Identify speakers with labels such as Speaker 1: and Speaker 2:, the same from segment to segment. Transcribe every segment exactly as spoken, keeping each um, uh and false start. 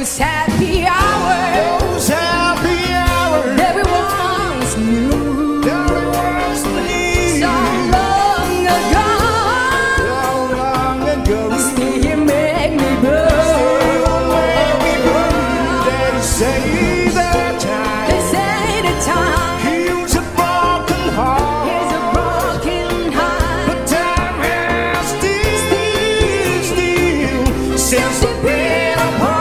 Speaker 1: those happy hours,
Speaker 2: those happy hours,
Speaker 1: everyone's new,
Speaker 2: everyone's new.
Speaker 1: So long ago,
Speaker 2: So long ago,
Speaker 1: still you make me blue.
Speaker 2: still make me blue. They say that time,
Speaker 1: They say the time
Speaker 2: heals a broken heart.
Speaker 1: is a broken heart.
Speaker 2: But time has still, still, since the been apart.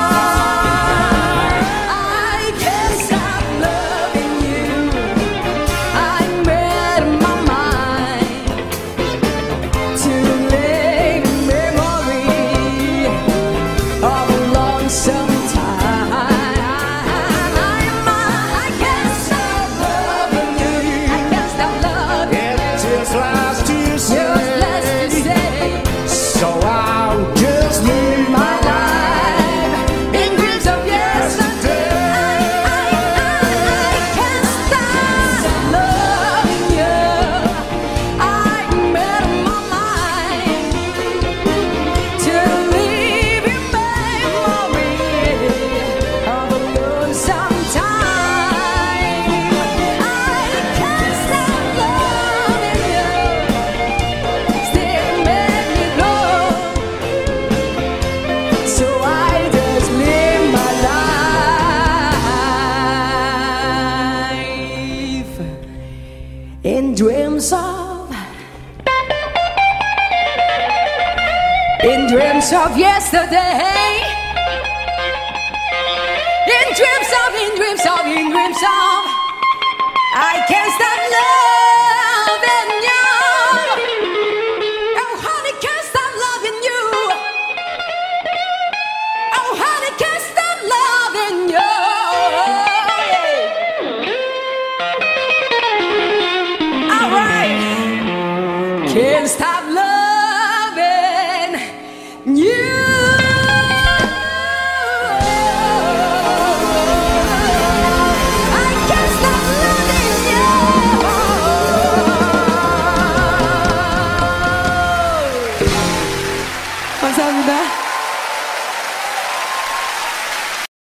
Speaker 1: I can't stop loving you. I made up my mind to live in memory of a lonesome time. I can't stop loving you. I can't stop loving
Speaker 2: It
Speaker 1: you.
Speaker 2: just lies to
Speaker 1: Just let's
Speaker 2: say,
Speaker 1: say,
Speaker 2: so I'll just live
Speaker 1: my
Speaker 2: my life.
Speaker 1: life in dreams of yesterday. I can't stop loving you. I made up my mind to live in memory of a lonesome time. I can't stop loving you. Still make me glow. So I just live my life in dreams of, in dreams of yesterday, in dreams of, in dreams of, in dreams of. I can't stop loving you. Oh, honey, can't stop loving you. Oh, honey, can't stop loving you. All right, can't stop